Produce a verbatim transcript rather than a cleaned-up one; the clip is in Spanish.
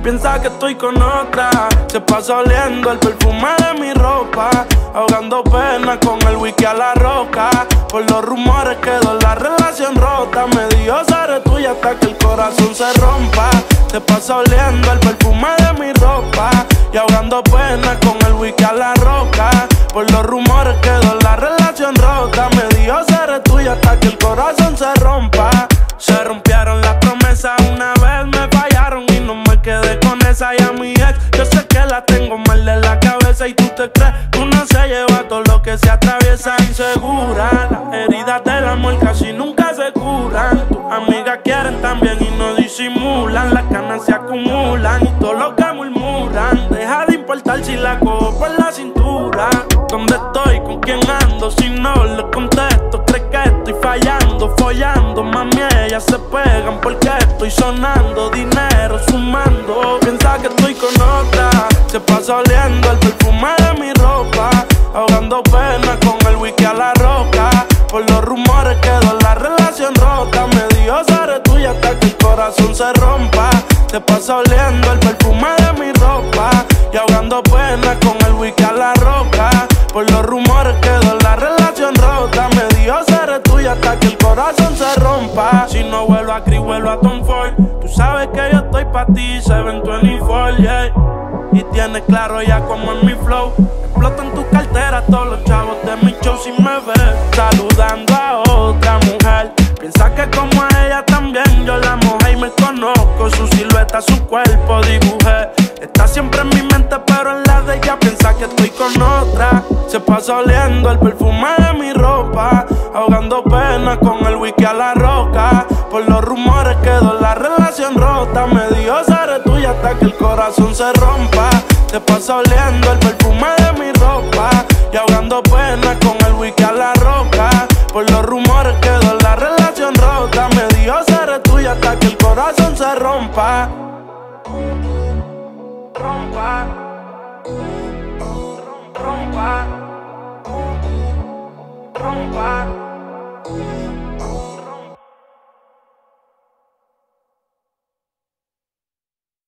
piensa que estoy con otra. Se pasa oliendo el perfume de mi ropa, ahogando pena con el whisky a la roca. Por los rumores quedó la relación rota. Me dijo seré tuya hasta que el corazón se rompa. Se pasa oliendo el perfume de mi ropa y ahogando pena con el whisky a la roca. Por los rumores quedó la relación rota. Me dijo seré tuya hasta que el corazón se rompa. Se rompieron las promesas, una vez me fallaron y no me quedé con esa. Y a mi ex, yo sé que la tengo mal de la cabeza y tú te crees que uno se lleva todo lo que se atraviesa. Insegura, las heridas del amor casi nunca se curan. Tus amigas quieren también y no disimulan. Las canas se acumulan y todo lo que murmuran. Deja de importar si la cojo por la cintura. ¿Dónde estoy? ¿Con quién ando? Si no le contesto, cree que estoy fallando, follando. Mami, ellas se pegan porque estoy sonando, dinero sumando. Piensa que estoy con otra. Se pasa oliendo el perfume de mi ropa, ahogando pena con el whisky a la roca. Por los rumores quedó la relación rota. Me dijo seré tuya hasta que el corazón se rompa. Se pasa oliendo el perfume de mi ropa y ahogando pena con el whisky a la roca. Por los rumores quedó la relación rota. Me dijo seré tuya hasta que el corazón se rompa. Si no vuelvo a Cris, vuelvo a Tom Ford. Tú sabes que yo estoy pa' ti, seven veinticuatro, yeah. Y tienes claro ya como es mi flow. Explotan tus carteras todos los chavos de mi show. Si me ves saludando a otra mujer, piensa que como a ella también yo la mojé y me conozco. Su silueta, su cuerpo dibujé. Está siempre en mi mente pero en la de ella piensa que estoy con otra. Se pasa oliendo el perfume de mi ropa, ahogando pena con el whisky a la roca. Por los rumores quedó la relación rota. Me dijo seré tuya hasta que el corazón se rompa. Se pasa oliendo el perfume de mi ropa y ahogando pena con el whisky a la roca. Por los rumores quedó la relación rota. Me dijo seré tuya hasta que el corazón se rompa. Rompa, rompa, rompa.